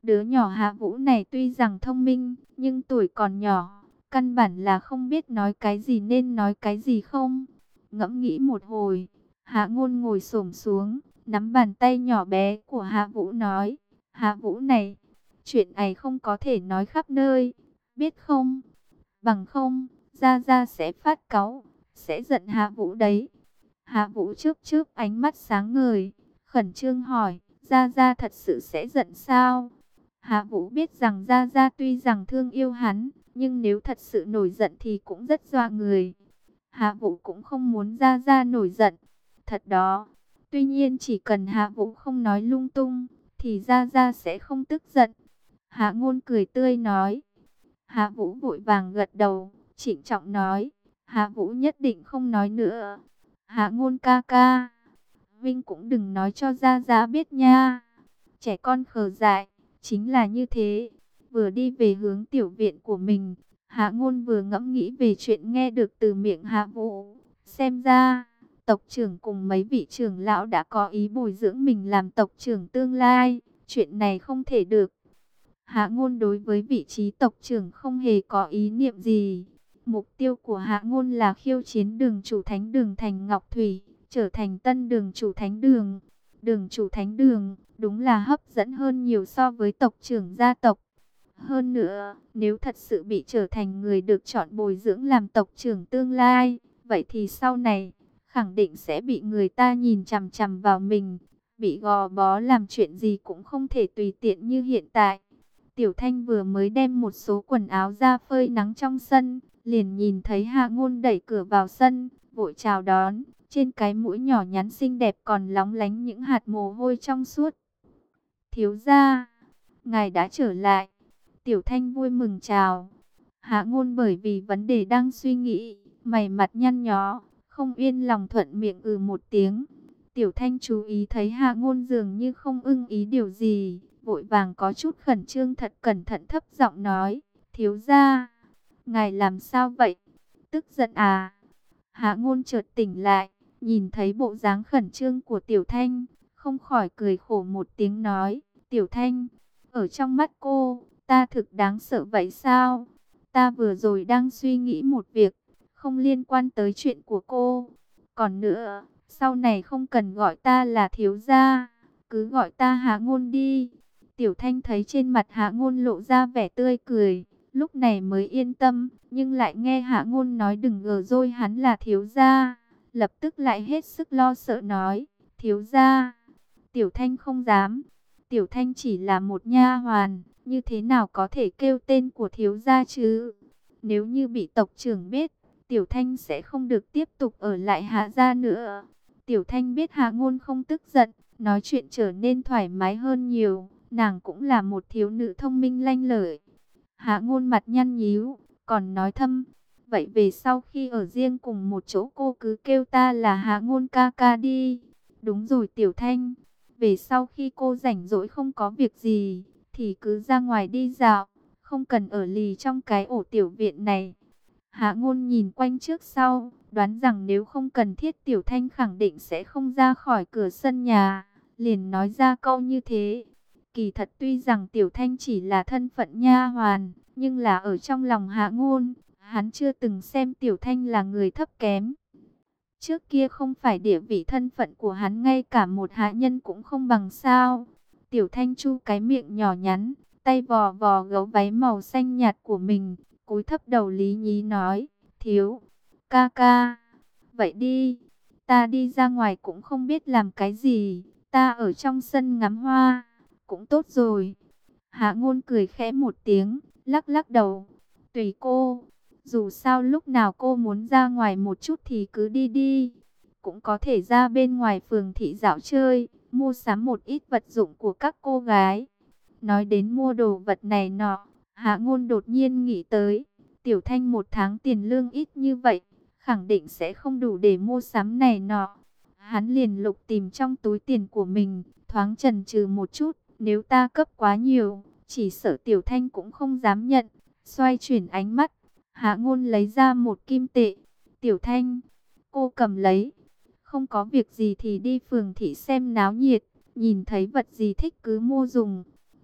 Đứa nhỏ Hạ Vũ này tuy rằng thông minh, nhưng tuổi còn nhỏ, căn bản là không biết nói cái gì nên nói cái gì không. Ngẫm nghĩ một hồi, Hạ Ngôn ngồi xổm xuống, nắm bàn tay nhỏ bé của Hạ Vũ nói, Hạ Vũ này, chuyện ấy không có thể nói khắp nơi, biết không? Bằng không, Gia Gia sẽ phát cáu, sẽ giận Hạ Vũ đấy. Hạ Vũ chớp chớp ánh mắt sáng ngời, khẩn trương hỏi, Gia Gia thật sự sẽ giận sao? Hạ Vũ biết rằng Gia Gia tuy rằng thương yêu hắn, nhưng nếu thật sự nổi giận thì cũng rất dọa người. Hạ Vũ cũng không muốn Gia Gia nổi giận. Thật đó. Tuy nhiên chỉ cần Hạ Vũ không nói lung tung, thì Gia Gia sẽ không tức giận. Hạ Ngôn cười tươi nói. Hạ Vũ vội vàng gật đầu, trịnh trọng nói. Hạ Vũ nhất định không nói nữa. Hạ Ngôn ca ca, Vinh cũng đừng nói cho Gia Gia biết nha. Trẻ con khờ dại, chính là như thế. Vừa đi về hướng tiểu viện của mình, Hạ Ngôn vừa ngẫm nghĩ về chuyện nghe được từ miệng Hạ Vũ. Xem ra, tộc trưởng cùng mấy vị trưởng lão đã có ý bồi dưỡng mình làm tộc trưởng tương lai. Chuyện này không thể được. Hạ Ngôn đối với vị trí tộc trưởng không hề có ý niệm gì. Mục tiêu của Hạ Ngôn là khiêu chiến đường chủ thánh đường thành Ngọc Thủy, trở thành tân đường chủ thánh đường. Đường chủ thánh đường đúng là hấp dẫn hơn nhiều so với tộc trưởng gia tộc. Hơn nữa, nếu thật sự bị trở thành người được chọn bồi dưỡng làm tộc trưởng tương lai, vậy thì sau này, khẳng định sẽ bị người ta nhìn chằm chằm vào mình. Bị gò bó làm chuyện gì cũng không thể tùy tiện như hiện tại. Tiểu Thanh vừa mới đem một số quần áo ra phơi nắng trong sân, liền nhìn thấy Hạ Ngôn đẩy cửa vào sân, vội chào đón. Trên cái mũi nhỏ nhắn xinh đẹp còn lóng lánh những hạt mồ hôi trong suốt. Thiếu gia, ngài đã trở lại. Tiểu Thanh vui mừng chào. Hạ Ngôn bởi vì vấn đề đang suy nghĩ, mày mặt nhăn nhó, không yên lòng thuận miệng một tiếng. Tiểu Thanh chú ý thấy Hạ Ngôn dường như không ưng ý điều gì, vội vàng có chút khẩn trương thật cẩn thận thấp giọng nói, thiếu gia, ngài làm sao vậy? Tức giận à? Hạ Ngôn chợt tỉnh lại, nhìn thấy bộ dáng khẩn trương của Tiểu Thanh, không khỏi cười khổ một tiếng nói, Tiểu Thanh, ở trong mắt cô, ta thực đáng sợ vậy sao? Ta vừa rồi đang suy nghĩ một việc, không liên quan tới chuyện của cô. Còn nữa, sau này không cần gọi ta là thiếu gia, cứ gọi ta Hạ Ngôn đi. Tiểu Thanh thấy trên mặt Hạ Ngôn lộ ra vẻ tươi cười, lúc này mới yên tâm, nhưng lại nghe Hạ Ngôn nói đừng gờ dôi hắn là thiếu gia, lập tức lại hết sức lo sợ nói, thiếu gia. Tiểu Thanh không dám, Tiểu Thanh chỉ là một nha hoàn, như thế nào có thể kêu tên của thiếu gia chứ? Nếu như bị tộc trưởng biết, Tiểu Thanh sẽ không được tiếp tục ở lại Hạ gia nữa. Tiểu Thanh biết Hạ Ngôn không tức giận, nói chuyện trở nên thoải mái hơn nhiều. Nàng cũng là một thiếu nữ thông minh lanh lợi. Hạ Ngôn mặt nhăn nhíu, còn nói thầm, vậy về sau khi ở riêng cùng một chỗ cô cứ kêu ta là Hạ Ngôn ca ca đi. Đúng rồi Tiểu Thanh, về sau khi cô rảnh rỗi không có việc gì, thì cứ ra ngoài đi dạo, không cần ở lì trong cái ổ tiểu viện này. Hạ Ngôn nhìn quanh trước sau, đoán rằng nếu không cần thiết Tiểu Thanh khẳng định sẽ không ra khỏi cửa sân nhà, liền nói ra câu như thế. Kỳ thật tuy rằng Tiểu Thanh chỉ là thân phận nha hoàn, nhưng là ở trong lòng Hạ Ngôn, hắn chưa từng xem Tiểu Thanh là người thấp kém. Trước kia không phải địa vị thân phận của hắn ngay cả một hạ nhân cũng không bằng sao. Tiểu Thanh chu cái miệng nhỏ nhắn, tay vò vò gấu váy màu xanh nhạt của mình, cúi thấp đầu lý nhí nói, thiếu, ca ca, vậy đi, ta đi ra ngoài cũng không biết làm cái gì, ta ở trong sân ngắm hoa, cũng tốt rồi. Hạ Ngôn cười khẽ một tiếng, lắc lắc đầu, tùy cô. Dù sao lúc nào cô muốn ra ngoài một chút thì cứ đi đi. Cũng có thể ra bên ngoài phường thị dạo chơi, mua sắm một ít vật dụng của các cô gái. Nói đến mua đồ vật này nọ, Hạ Ngôn đột nhiên nghĩ tới, Tiểu Thanh một tháng tiền lương ít như vậy, khẳng định sẽ không đủ để mua sắm này nọ. Hắn liền lục tìm trong túi tiền của mình, thoáng chần chừ một chút, nếu ta cấp quá nhiều, chỉ sợ Tiểu Thanh cũng không dám nhận. Xoay chuyển ánh mắt, Hạ Ngôn lấy ra một kim tệ. Tiểu Thanh, cô cầm lấy. Không có việc gì thì đi phường thị xem náo nhiệt. Nhìn thấy vật gì thích cứ mua dùng.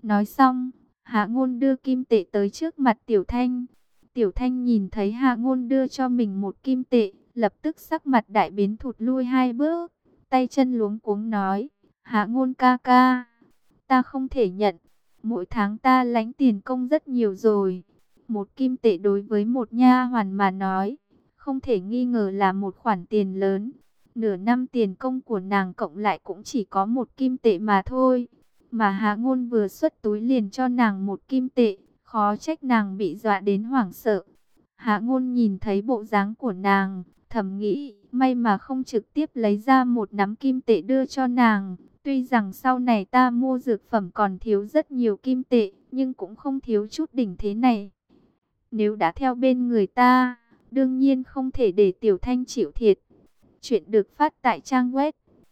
Nói xong, Hạ Ngôn đưa kim tệ tới trước mặt Tiểu Thanh. Tiểu Thanh nhìn thấy Hạ Ngôn đưa cho mình một kim tệ, lập tức sắc mặt đại biến, thụt lui 2 bước, tay chân luống cuống nói: Hạ Ngôn ca ca, ta không thể nhận, mỗi tháng ta lãnh tiền công rất nhiều rồi. Một kim tệ đối với một nha hoàn mà nói, không thể nghi ngờ là một khoản tiền lớn. Nửa năm tiền công của nàng cộng lại cũng chỉ có một kim tệ mà thôi. Mà Hạ Ngôn vừa xuất túi liền cho nàng một kim tệ, khó trách nàng bị dọa đến hoảng sợ. Hạ Ngôn nhìn thấy bộ dáng của nàng, thầm nghĩ, may mà không trực tiếp lấy ra một nắm kim tệ đưa cho nàng. Tuy rằng sau này ta mua dược phẩm còn thiếu rất nhiều kim tệ, nhưng cũng không thiếu chút đỉnh thế này. Nếu đã theo bên người ta, đương nhiên không thể để Tiểu Thanh chịu thiệt. Chuyện được phát tại trang web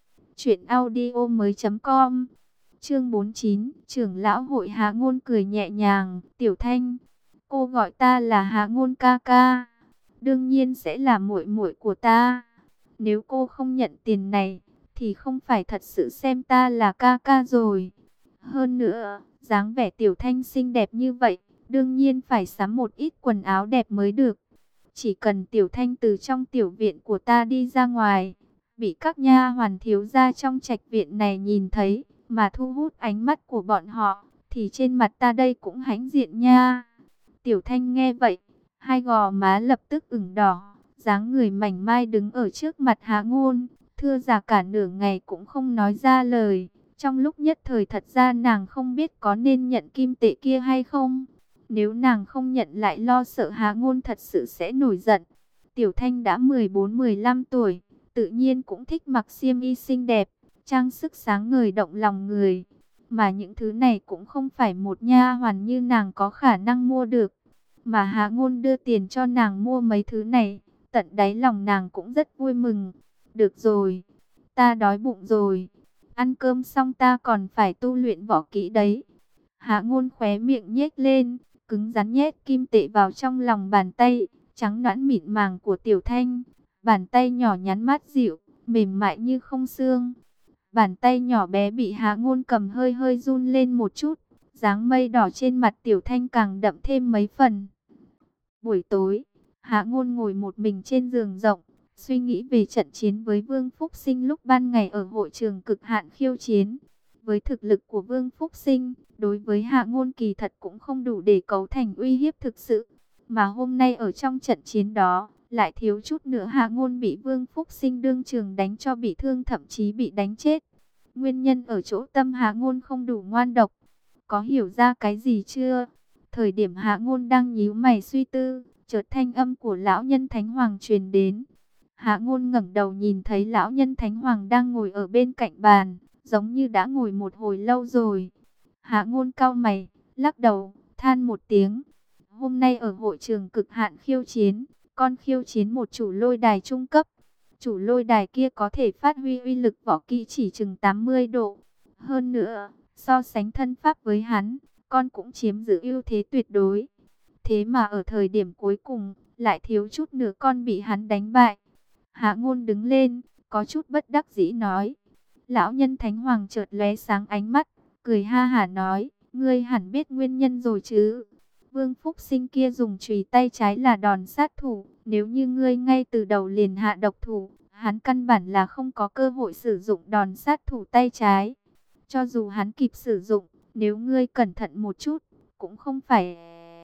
truyệnaudiomoi.com. Chương 49, trưởng lão hội. Hạ Ngôn cười nhẹ nhàng, Tiểu Thanh, cô gọi ta là Hạ Ngôn ca ca, đương nhiên sẽ là muội muội của ta. Nếu cô không nhận tiền này, thì không phải thật sự xem ta là ca ca rồi. Hơn nữa, dáng vẻ Tiểu Thanh xinh đẹp như vậy, đương nhiên phải sắm một ít quần áo đẹp mới được. Chỉ cần Tiểu Thanh từ trong tiểu viện của ta đi ra ngoài, bị các nha hoàn thiếu gia trong trạch viện này nhìn thấy, mà thu hút ánh mắt của bọn họ, thì trên mặt ta đây cũng hãnh diện nha. Tiểu Thanh nghe vậy, hai gò má lập tức ửng đỏ, dáng người mảnh mai đứng ở trước mặt Hạ Ngôn, thưa giả cả nửa ngày cũng không nói ra lời. Trong lúc nhất thời thật ra nàng không biết có nên nhận kim tệ kia hay không. Nếu nàng không nhận lại lo sợ Hạ Ngôn thật sự sẽ nổi giận. Tiểu Thanh đã 14-15 tuổi, tự nhiên cũng thích mặc xiêm y xinh đẹp, trang sức sáng ngời động lòng người. Mà những thứ này cũng không phải một nha hoàn như nàng có khả năng mua được. Mà Hạ Ngôn đưa tiền cho nàng mua mấy thứ này, tận đáy lòng nàng cũng rất vui mừng. Được rồi, ta đói bụng rồi. Ăn cơm xong ta còn phải tu luyện võ kỹ đấy. Hạ Ngôn khóe miệng nhếch lên, cứng rắn nhét kim tệ vào trong lòng bàn tay trắng nõn mịn màng của Tiểu Thanh. Bàn tay nhỏ nhắn mát dịu, mềm mại như không xương. Bàn tay nhỏ bé bị Hạ Ngôn cầm hơi hơi run lên một chút, dáng mây đỏ trên mặt Tiểu Thanh càng đậm thêm mấy phần. Buổi tối, Hạ Ngôn ngồi một mình trên giường rộng, suy nghĩ về trận chiến với Vương Phúc Sinh lúc ban ngày ở hội trường cực hạn khiêu chiến. Với thực lực của Vương Phúc Sinh, đối với Hạ Ngôn kỳ thật cũng không đủ để cấu thành uy hiếp thực sự. Mà hôm nay ở trong trận chiến đó, lại thiếu chút nữa Hạ Ngôn bị Vương Phúc Sinh đương trường đánh cho bị thương, thậm chí bị đánh chết. Nguyên nhân ở chỗ tâm Hạ Ngôn không đủ ngoan độc. Có hiểu ra cái gì chưa? Thời điểm Hạ Ngôn đang nhíu mày suy tư, chợt thanh âm của lão nhân Thánh Hoàng truyền đến. Hạ Ngôn ngẩng đầu nhìn thấy lão nhân Thánh Hoàng đang ngồi ở bên cạnh bàn, giống như đã ngồi một hồi lâu rồi. Hạ Ngôn cau mày, lắc đầu, than một tiếng. Hôm nay ở hội trường cực hạn khiêu chiến, con khiêu chiến một chủ lôi đài trung cấp. Chủ lôi đài kia có thể phát huy uy lực võ kỹ chỉ chừng 80 độ. Hơn nữa, so sánh thân pháp với hắn, con cũng chiếm giữ ưu thế tuyệt đối. Thế mà ở thời điểm cuối cùng, lại thiếu chút nữa con bị hắn đánh bại. Hạ Ngôn đứng lên, có chút bất đắc dĩ nói. Lão nhân Thánh Hoàng chợt lóe sáng ánh mắt, cười ha hả nói, ngươi hẳn biết nguyên nhân rồi chứ. Vương Phúc Sinh kia dùng chùy tay trái là đòn sát thủ, nếu như ngươi ngay từ đầu liền hạ độc thủ, hắn căn bản là không có cơ hội sử dụng đòn sát thủ tay trái. Cho dù hắn kịp sử dụng, nếu ngươi cẩn thận một chút, cũng không phải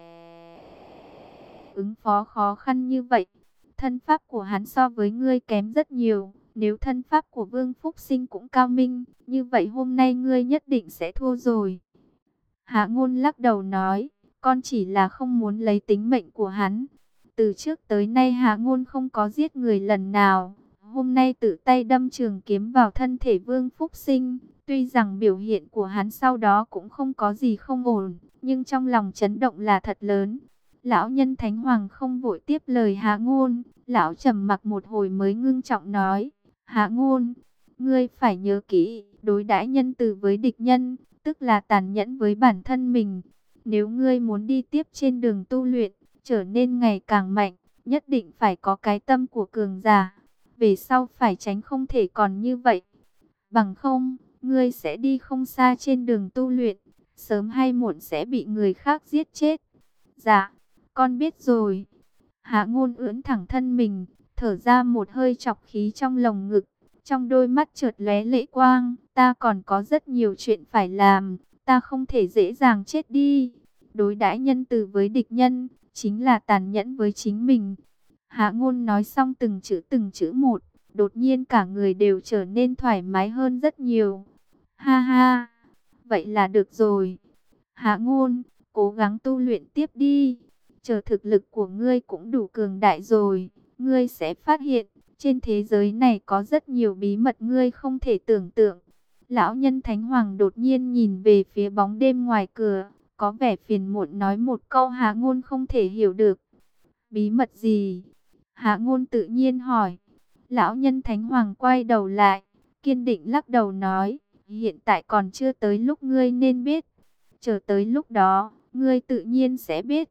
ứng phó khó khăn như vậy. Thân pháp của hắn so với ngươi kém rất nhiều. Nếu thân pháp của Vương Phúc Sinh cũng cao minh, như vậy hôm nay ngươi nhất định sẽ thua rồi. Hạ Ngôn lắc đầu nói, con chỉ là không muốn lấy tính mệnh của hắn. Từ trước tới nay Hạ Ngôn không có giết người lần nào. Hôm nay tự tay đâm trường kiếm vào thân thể Vương Phúc Sinh. Tuy rằng biểu hiện của hắn sau đó cũng không có gì không ổn, nhưng trong lòng chấn động là thật lớn. Lão nhân Thánh Hoàng không vội tiếp lời Hạ Ngôn. Lão trầm mặc một hồi mới ngưng trọng nói, Hạ Ngôn, ngươi phải nhớ kỹ, đối đãi nhân từ với địch nhân, tức là tàn nhẫn với bản thân mình. Nếu ngươi muốn đi tiếp trên đường tu luyện, trở nên ngày càng mạnh, nhất định phải có cái tâm của cường giả. Về sau phải tránh không thể còn như vậy. Bằng không, ngươi sẽ đi không xa trên đường tu luyện, sớm hay muộn sẽ bị người khác giết chết. Dạ, con biết rồi. Hạ Ngôn ưỡn thẳng thân mình, thở ra một hơi trọc khí trong lồng ngực, trong đôi mắt chợt lóe lệ quang. Ta còn có rất nhiều chuyện phải làm, ta không thể dễ dàng chết đi. Đối đãi nhân từ với địch nhân, chính là tàn nhẫn với chính mình. Hạ Ngôn nói xong từng chữ một, đột nhiên cả người đều trở nên thoải mái hơn rất nhiều. Ha ha, vậy là được rồi. Hạ Ngôn, cố gắng tu luyện tiếp đi. Chờ thực lực của ngươi cũng đủ cường đại rồi, ngươi sẽ phát hiện, trên thế giới này có rất nhiều bí mật ngươi không thể tưởng tượng. Lão nhân Thánh Hoàng đột nhiên nhìn về phía bóng đêm ngoài cửa, có vẻ phiền muộn nói một câu Hạ Ngôn không thể hiểu được. Bí mật gì? Hạ Ngôn tự nhiên hỏi. Lão nhân Thánh Hoàng quay đầu lại, kiên định lắc đầu nói, hiện tại còn chưa tới lúc ngươi nên biết. Chờ tới lúc đó, ngươi tự nhiên sẽ biết.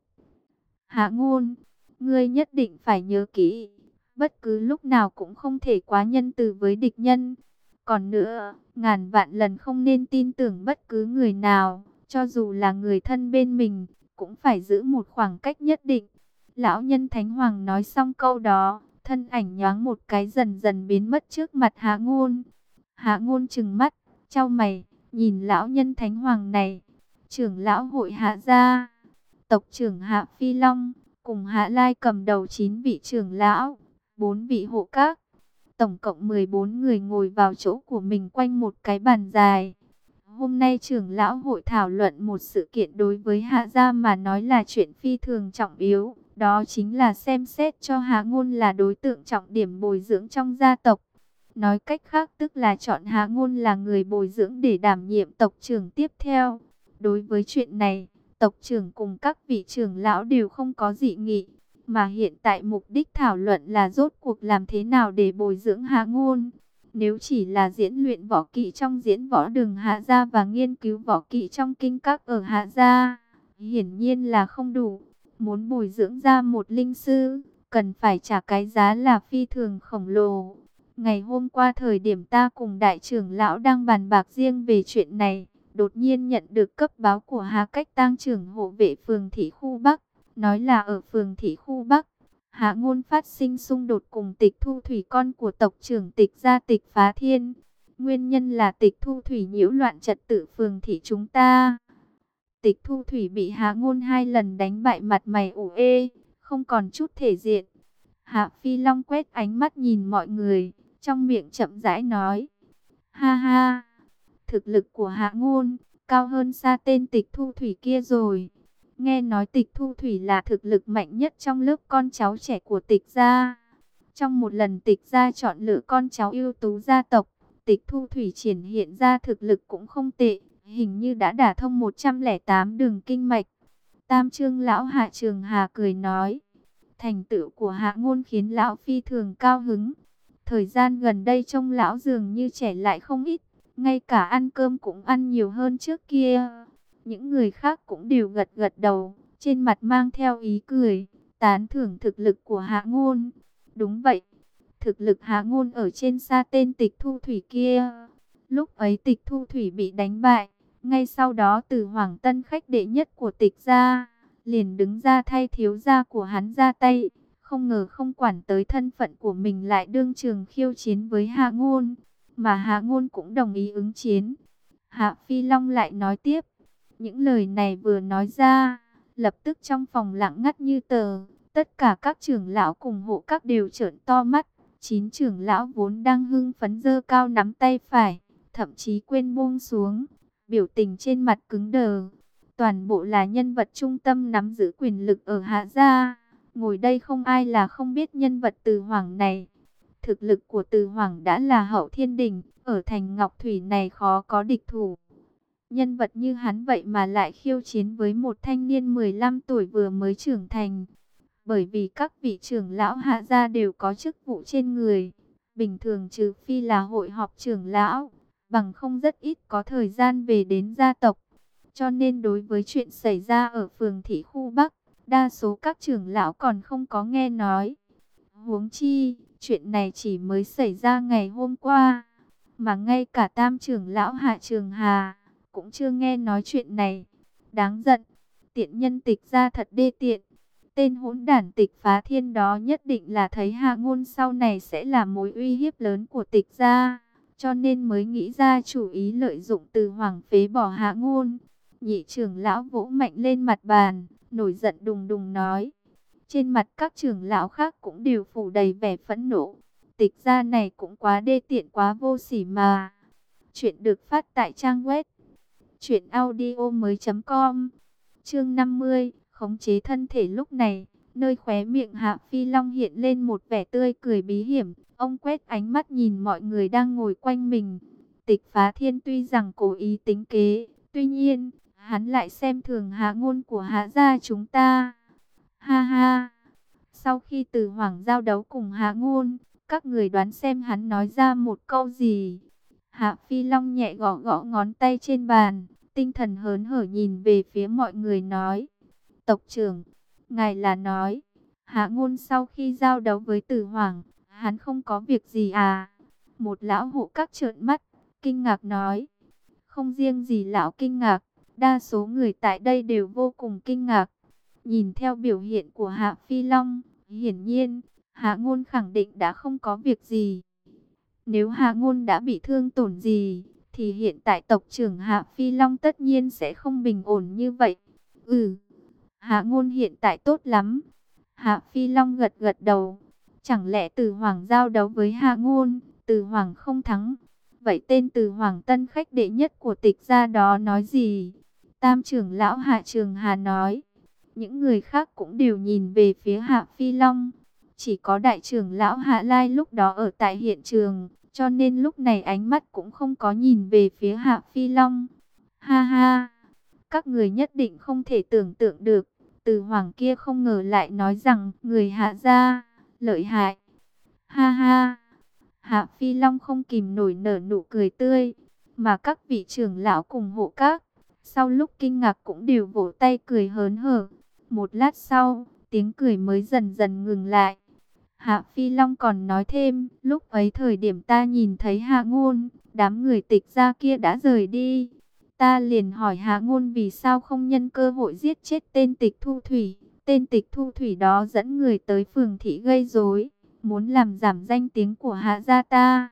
Hạ Ngôn, ngươi nhất định phải nhớ kỹ, bất cứ lúc nào cũng không thể quá nhân từ với địch nhân. Còn nữa, ngàn vạn lần không nên tin tưởng bất cứ người nào, cho dù là người thân bên mình, cũng phải giữ một khoảng cách nhất định. Lão nhân Thánh Hoàng nói xong câu đó, thân ảnh nhoáng một cái dần dần biến mất trước mặt Hạ Ngôn. Hạ Ngôn trừng mắt, chau mày, nhìn lão nhân Thánh Hoàng này. Trưởng lão hội Hạ gia, tộc trưởng Hạ Phi Long, cùng Hạ Lai cầm đầu 9 vị trưởng lão, 4 vị hộ các. Tổng cộng 14 người ngồi vào chỗ của mình quanh một cái bàn dài. Hôm nay trưởng lão hội thảo luận một sự kiện đối với Hạ gia mà nói là chuyện phi thường trọng yếu. Đó chính là xem xét cho Hạ Ngôn là đối tượng trọng điểm bồi dưỡng trong gia tộc. Nói cách khác tức là chọn Hạ Ngôn là người bồi dưỡng để đảm nhiệm tộc trưởng tiếp theo. Đối với chuyện này, tộc trưởng cùng các vị trưởng lão đều không có dị nghị. Mà hiện tại mục đích thảo luận là rốt cuộc làm thế nào để bồi dưỡng Hạ Ngôn. Nếu chỉ là diễn luyện võ kỹ trong diễn võ đường Hạ gia và nghiên cứu võ kỹ trong kinh các ở Hạ gia, hiển nhiên là không đủ. Muốn bồi dưỡng ra một linh sư, cần phải trả cái giá là phi thường khổng lồ. Ngày hôm qua thời điểm ta cùng đại trưởng lão đang bàn bạc riêng về chuyện này, đột nhiên nhận được cấp báo của Hà Cách Tang trưởng hộ vệ phường Thị Khu Bắc, nói là ở phường Thị Khu Bắc, Hạ Ngôn phát sinh xung đột cùng Tịch Thu Thủy con của tộc trưởng Tịch gia Tịch Phá Thiên. Nguyên nhân là Tịch Thu Thủy nhiễu loạn trật tự phường thị chúng ta. Tịch Thu Thủy bị Hạ Ngôn 2 lần đánh bại mặt mày ủ ê, không còn chút thể diện. Hạ Phi Long quét ánh mắt nhìn mọi người, trong miệng chậm rãi nói: ha ha, thực lực của Hạ Ngôn cao hơn xa tên Tịch Thu Thủy kia rồi. Nghe nói Tịch Thu Thủy là thực lực mạnh nhất trong lớp con cháu trẻ của Tịch gia. Trong một lần Tịch gia chọn lựa con cháu ưu tú gia tộc, Tịch Thu Thủy triển hiện ra thực lực cũng không tệ, hình như đã đả thông 108 đường kinh mạch. Tam Trương lão Hạ Trường Hà cười nói: thành tựu của Hạ Ngôn khiến lão phi thường cao hứng. Thời gian gần đây trông lão dường như trẻ lại không ít, ngay cả ăn cơm cũng ăn nhiều hơn trước kia. Những người khác cũng đều gật gật đầu, trên mặt mang theo ý cười, tán thưởng thực lực của Hạ Ngôn. Đúng vậy, thực lực Hạ Ngôn ở trên xa tên Tịch Thu Thủy kia. Lúc ấy Tịch Thu Thủy bị đánh bại, ngay sau đó Từ Hoàng Tân khách đệ nhất của Tịch gia liền đứng ra thay thiếu gia của hắn ra tay. Không ngờ không quản tới thân phận của mình lại đương trường khiêu chiến với Hạ Ngôn, mà Hạ Ngôn cũng đồng ý ứng chiến. Hạ Phi Long lại nói tiếp, những lời này vừa nói ra, lập tức trong phòng lặng ngắt như tờ. Tất cả các trưởng lão cùng hộ các đều trợn to mắt. 9 trưởng lão vốn đang hưng phấn giơ cao nắm tay phải, thậm chí quên buông xuống, biểu tình trên mặt cứng đờ. Toàn bộ là nhân vật trung tâm nắm giữ quyền lực ở Hạ gia. Ngồi đây không ai là không biết nhân vật Từ Hoàng này. Thực lực của Từ Hoàng đã là hậu thiên đỉnh, ở thành Ngọc Thủy này khó có địch thủ. Nhân vật như hắn vậy mà lại khiêu chiến với một thanh niên 15 tuổi vừa mới trưởng thành. Bởi vì các vị trưởng lão Hạ gia đều có chức vụ trên người. Bình thường trừ phi là hội họp trưởng lão, bằng không rất ít có thời gian về đến gia tộc. Cho nên đối với chuyện xảy ra ở phường Thị Khu Bắc, đa số các trưởng lão còn không có nghe nói. Huống chi, chuyện này chỉ mới xảy ra ngày hôm qua, mà ngay cả tam trưởng lão Hạ Trường Hà cũng chưa nghe nói chuyện này. Đáng giận, tiện nhân Tịch gia thật đê tiện. Tên hỗn đản Tịch Phá Thiên đó nhất định là thấy Hạ Ngôn sau này sẽ là mối uy hiếp lớn của Tịch gia, cho nên mới nghĩ ra chủ ý lợi dụng Từ Hoàng phế bỏ Hạ Ngôn. Nhị trưởng lão vỗ mạnh lên mặt bàn, nổi giận đùng đùng nói. Trên mặt các trưởng lão khác cũng đều phủ đầy vẻ phẫn nộ. Tịch gia này cũng quá đê tiện, quá vô sỉ mà. Chuyện được phát tại trang web truyệnaudiomoi.com. Chương 50, khống chế thân thể. Lúc này, nơi khóe miệng Hạ Phi Long hiện lên một vẻ tươi cười bí hiểm. Ông quét ánh mắt nhìn mọi người đang ngồi quanh mình. Tịch Phá Thiên tuy rằng cố ý tính kế, tuy nhiên, hắn lại xem thường Hạ Ngôn của Hạ gia chúng ta. Ha ha! Sau khi Từ Hoàng giao đấu cùng Hạ Ngôn, các người đoán xem hắn nói ra một câu gì? Hạ Phi Long nhẹ gõ gõ ngón tay trên bàn, tinh thần hớn hở nhìn về phía mọi người nói. Tộc trưởng, ngài là nói, Hạ Ngôn sau khi giao đấu với Từ Hoàng, hắn không có việc gì à? Một lão hộ các trợn mắt, kinh ngạc nói. Không riêng gì lão kinh ngạc, đa số người tại đây đều vô cùng kinh ngạc. Nhìn theo biểu hiện của Hạ Phi Long, hiển nhiên, Hạ Ngôn khẳng định đã không có việc gì. Nếu Hạ Ngôn đã bị thương tổn gì, thì hiện tại tộc trưởng Hạ Phi Long tất nhiên sẽ không bình ổn như vậy. Hạ Ngôn hiện tại tốt lắm. Hạ Phi Long gật gật đầu. Chẳng lẽ Từ Hoàng giao đấu với Hạ Ngôn, Từ Hoàng không thắng? Vậy tên Từ Hoàng tân khách đệ nhất của Tịch gia đó nói gì? Tam trưởng lão Hạ Trường Hà nói. Những người khác cũng đều nhìn về phía Hạ Phi Long. Chỉ có đại trưởng lão Hạ Lai lúc đó ở tại hiện trường, cho nên lúc này ánh mắt cũng không có nhìn về phía Hạ Phi Long. Ha ha! Các người nhất định không thể tưởng tượng được, Từ Hoàng kia không ngờ lại nói rằng người Hạ gia lợi hại. Ha ha! Hạ Phi Long không kìm nổi nở nụ cười tươi, mà các vị trưởng lão cùng hộ các, sau lúc kinh ngạc cũng đều vỗ tay cười hớn hở. Một lát sau, tiếng cười mới dần dần ngừng lại. Hạ Phi Long còn nói thêm, lúc ấy thời điểm ta nhìn thấy Hạ Ngôn, đám người Tịch gia kia đã rời đi. Ta liền hỏi Hạ Ngôn vì sao không nhân cơ hội giết chết tên Tịch Thu Thủy. Tên Tịch Thu Thủy đó dẫn người tới phường thị gây rối, muốn làm giảm danh tiếng của Hạ gia ta.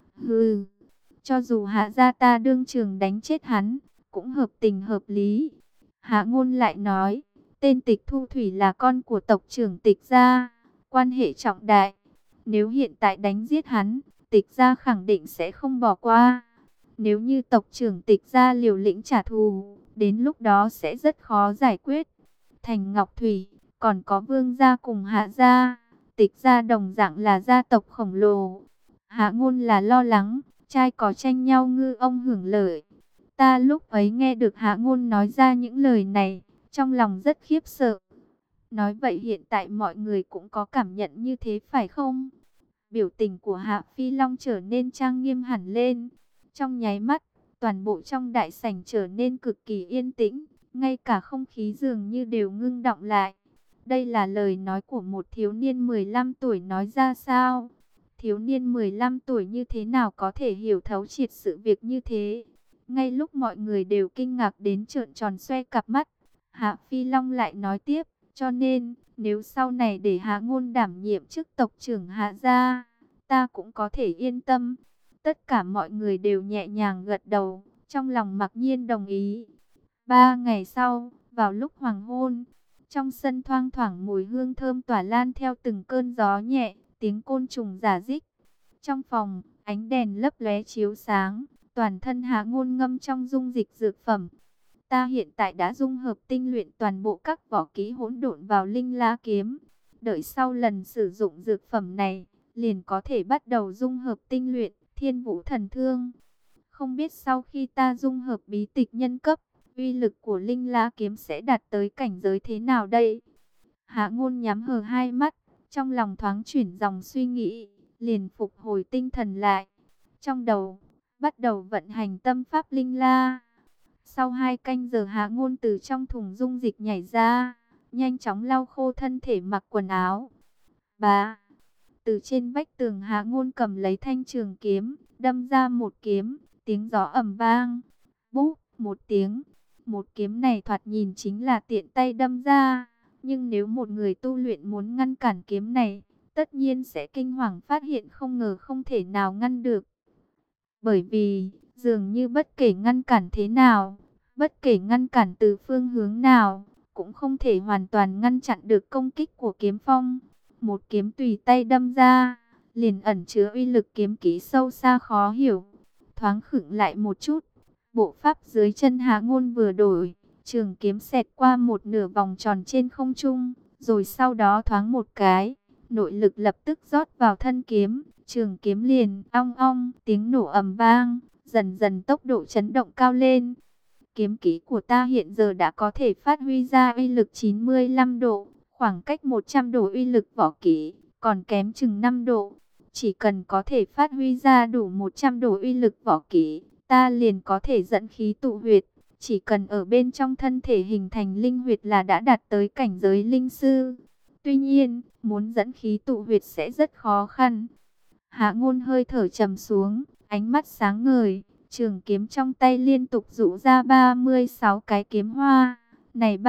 Hừ, cho dù Hạ gia ta đương trường đánh chết hắn, cũng hợp tình hợp lý. Hạ Ngôn lại nói, tên Tịch Thu Thủy là con của tộc trưởng Tịch gia, quan hệ trọng đại. Nếu hiện tại đánh giết hắn, Tịch gia khẳng định sẽ không bỏ qua. Nếu như tộc trưởng Tịch gia liều lĩnh trả thù, đến lúc đó sẽ rất khó giải quyết. Thành Ngọc Thủy, còn có Vương gia cùng Hạ gia, Tịch gia đồng dạng là gia tộc khổng lồ. Hạ Ngôn là lo lắng, trai có tranh nhau ngư ông hưởng lợi. Ta lúc ấy nghe được Hạ Ngôn nói ra những lời này, trong lòng rất khiếp sợ. Nói vậy hiện tại mọi người cũng có cảm nhận như thế phải không? Biểu tình của Hạ Phi Long trở nên trang nghiêm hẳn lên. Trong nháy mắt, toàn bộ trong đại sảnh trở nên cực kỳ yên tĩnh, ngay cả không khí dường như đều ngưng đọng lại. Đây là lời nói của một thiếu niên 15 tuổi nói ra sao? Thiếu niên 15 tuổi như thế nào có thể hiểu thấu triệt sự việc như thế? Ngay lúc mọi người đều kinh ngạc đến trợn tròn xoe cặp mắt, Hạ Phi Long lại nói tiếp, cho nên, nếu sau này để Hạ Ngôn đảm nhiệm chức tộc trưởng Hạ gia, ta cũng có thể yên tâm. Tất cả mọi người đều nhẹ nhàng gật đầu, trong lòng mặc nhiên đồng ý. 3 ngày sau, vào lúc hoàng hôn, trong sân thoang thoảng mùi hương thơm tỏa lan theo từng cơn gió nhẹ, tiếng côn trùng rả rích. Trong phòng, ánh đèn lấp lóe chiếu sáng, toàn thân Hạ Ngôn ngâm trong dung dịch dược phẩm. Ta hiện tại đã dung hợp tinh luyện toàn bộ các võ kỹ hỗn độn vào Linh La kiếm. Đợi sau lần sử dụng dược phẩm này, liền có thể bắt đầu dung hợp tinh luyện Thiên Vũ Thần Thương. Không biết sau khi ta dung hợp bí tịch nhân cấp, uy lực của Linh La kiếm sẽ đạt tới cảnh giới thế nào đây? Hạ Ngôn nhắm hờ hai mắt, trong lòng thoáng chuyển dòng suy nghĩ, liền phục hồi tinh thần lại. Trong đầu, bắt đầu vận hành tâm pháp Linh La. Sau 2 canh giờ Hạ Ngôn từ trong thùng dung dịch nhảy ra, nhanh chóng lau khô thân thể mặc quần áo. Bá! Từ trên vách tường Hạ Ngôn cầm lấy thanh trường kiếm, đâm ra một kiếm, tiếng gió ầm vang. Búp! một tiếng, một kiếm này thoạt nhìn chính là tiện tay đâm ra. Nhưng nếu một người tu luyện muốn ngăn cản kiếm này, tất nhiên sẽ kinh hoàng phát hiện không ngờ không thể nào ngăn được. Bởi vì, dường như bất kể ngăn cản thế nào, bất kể ngăn cản từ phương hướng nào, cũng không thể hoàn toàn ngăn chặn được công kích của kiếm phong. Một kiếm tùy tay đâm ra, liền ẩn chứa uy lực kiếm kỹ sâu xa khó hiểu. Thoáng khựng lại một chút, bộ pháp dưới chân Hạ Ngôn vừa đổi, trường kiếm xẹt qua một nửa vòng tròn trên không trung, rồi sau đó thoáng một cái, nội lực lập tức rót vào thân kiếm, trường kiếm liền ong ong, tiếng nổ ầm vang, dần dần tốc độ chấn động cao lên. Kiếm kỹ của ta hiện giờ đã có thể phát huy ra uy lực 95 độ, khoảng cách 100 độ uy lực võ kỹ, còn kém chừng 5 độ. Chỉ cần có thể phát huy ra đủ 100 độ uy lực võ kỹ, ta liền có thể dẫn khí tụ huyệt. Chỉ cần ở bên trong thân thể hình thành linh huyệt là đã đạt tới cảnh giới linh sư. Tuy nhiên, muốn dẫn khí tụ huyệt sẽ rất khó khăn. Hạ Ngôn hơi thở trầm xuống, ánh mắt sáng ngời, trường kiếm trong tay liên tục rũ ra 36 cái kiếm hoa. Này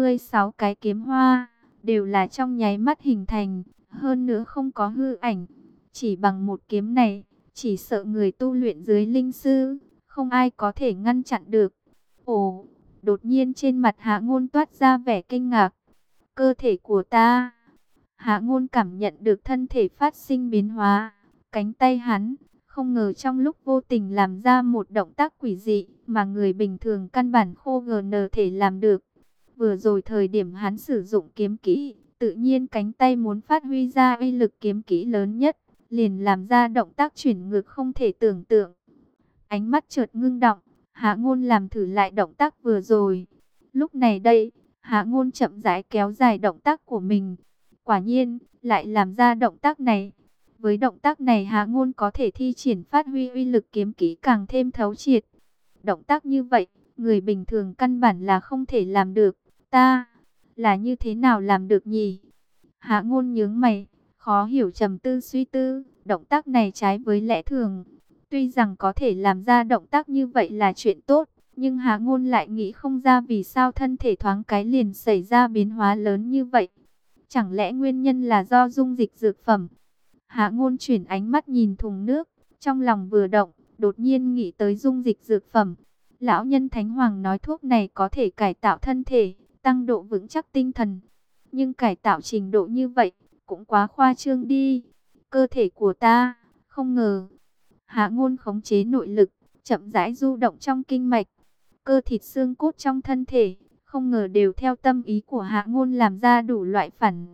36 cái kiếm hoa, đều là trong nháy mắt hình thành, hơn nữa không có hư ảnh. Chỉ bằng một kiếm này, chỉ sợ người tu luyện dưới linh sư, không ai có thể ngăn chặn được. Ồ, đột nhiên trên mặt Hạ Ngôn toát ra vẻ kinh ngạc. Cơ thể của ta. Hạ Ngôn cảm nhận được thân thể phát sinh biến hóa. Cánh tay hắn, không ngờ trong lúc vô tình làm ra một động tác quỷ dị mà người bình thường căn bản khô gn thể làm được. Vừa rồi thời điểm hắn sử dụng kiếm kỹ, tự nhiên cánh tay muốn phát huy ra uy lực kiếm kỹ lớn nhất, liền làm ra động tác chuyển ngược không thể tưởng tượng. Ánh mắt chợt ngưng động, Hạ Ngôn làm thử lại động tác vừa rồi. Lúc này đây, Hạ Ngôn chậm rãi kéo dài động tác của mình. Quả nhiên, lại làm ra động tác này. Với động tác này Hạ Ngôn có thể thi triển phát huy uy lực kiếm kỹ càng thêm thấu triệt. Động tác như vậy, người bình thường căn bản là không thể làm được. Ta, là như thế nào làm được nhỉ? Hạ Ngôn nhướng mày, khó hiểu trầm tư suy tư. Động tác này trái với lẽ thường. Tuy rằng có thể làm ra động tác như vậy là chuyện tốt, nhưng Hạ Ngôn lại nghĩ không ra vì sao thân thể thoáng cái liền xảy ra biến hóa lớn như vậy. Chẳng lẽ nguyên nhân là do dung dịch dược phẩm? Hạ Ngôn chuyển ánh mắt nhìn thùng nước, trong lòng vừa động, đột nhiên nghĩ tới dung dịch dược phẩm. Lão nhân Thánh Hoàng nói thuốc này có thể cải tạo thân thể, tăng độ vững chắc tinh thần. Nhưng cải tạo trình độ như vậy, cũng quá khoa trương đi. Cơ thể của ta, không ngờ. Hạ Ngôn khống chế nội lực, chậm rãi du động trong kinh mạch. Cơ thịt xương cốt trong thân thể, không ngờ đều theo tâm ý của Hạ Ngôn làm ra đủ loại phản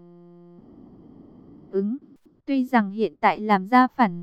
ứng. Tuy rằng hiện tại làm ra phản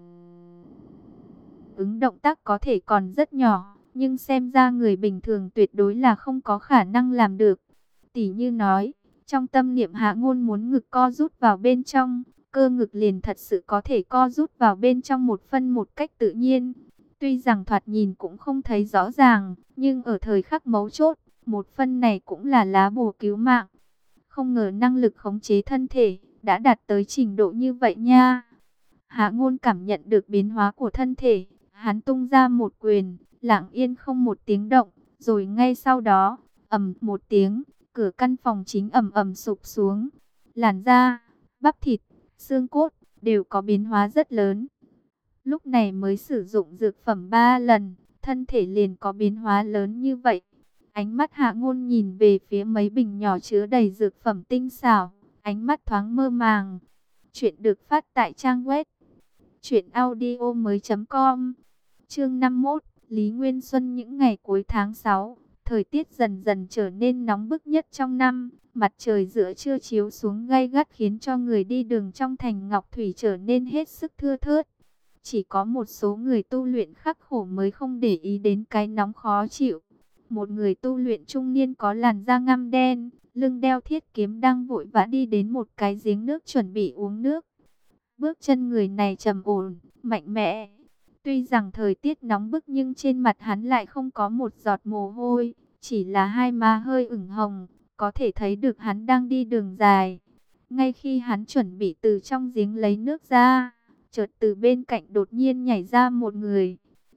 ứng động tác có thể còn rất nhỏ, nhưng xem ra người bình thường tuyệt đối là không có khả năng làm được. Tỷ như nói, trong tâm niệm Hạ Ngôn muốn ngực co rút vào bên trong, cơ ngực liền thật sự có thể co rút vào bên trong một phân một cách tự nhiên. Tuy rằng thoạt nhìn cũng không thấy rõ ràng, nhưng ở thời khắc mấu chốt, một phân này cũng là lá bùa cứu mạng. Không ngờ năng lực khống chế thân thể đã đạt tới trình độ như vậy nha. Hạ Ngôn cảm nhận được biến hóa của thân thể, hắn tung ra một quyền, lặng yên không một tiếng động, rồi ngay sau đó, ầm một tiếng, cửa căn phòng chính ầm ầm sụp xuống. Làn da, bắp thịt, xương cốt đều có biến hóa rất lớn. Lúc này mới sử dụng dược phẩm 3 lần, thân thể liền có biến hóa lớn như vậy. Ánh mắt Hạ Ngôn nhìn về phía mấy bình nhỏ chứa đầy dược phẩm tinh xảo, ánh mắt thoáng mơ màng. Chuyện được phát tại trang web truyệnaudiomoi.com. Chương 51, Lý Nguyên Xuân những ngày cuối tháng 6, thời tiết dần dần trở nên nóng bức nhất trong năm, mặt trời giữa trưa chiếu xuống gay gắt khiến cho người đi đường trong thành Ngọc Thủy trở nên hết sức thưa thớt. Chỉ có một số người tu luyện khắc khổ mới không để ý đến cái nóng khó chịu. Một người tu luyện trung niên có làn da ngăm đen, lưng đeo thiết kiếm đang vội vã đi đến một cái giếng nước chuẩn bị uống nước. Bước chân người này trầm ổn, mạnh mẽ. Tuy rằng thời tiết nóng bức nhưng trên mặt hắn lại không có một giọt mồ hôi, chỉ là hai má hơi ửng hồng, có thể thấy được hắn đang đi đường dài. Ngay khi hắn chuẩn bị từ trong giếng lấy nước ra, chợt từ bên cạnh đột nhiên nhảy ra một người.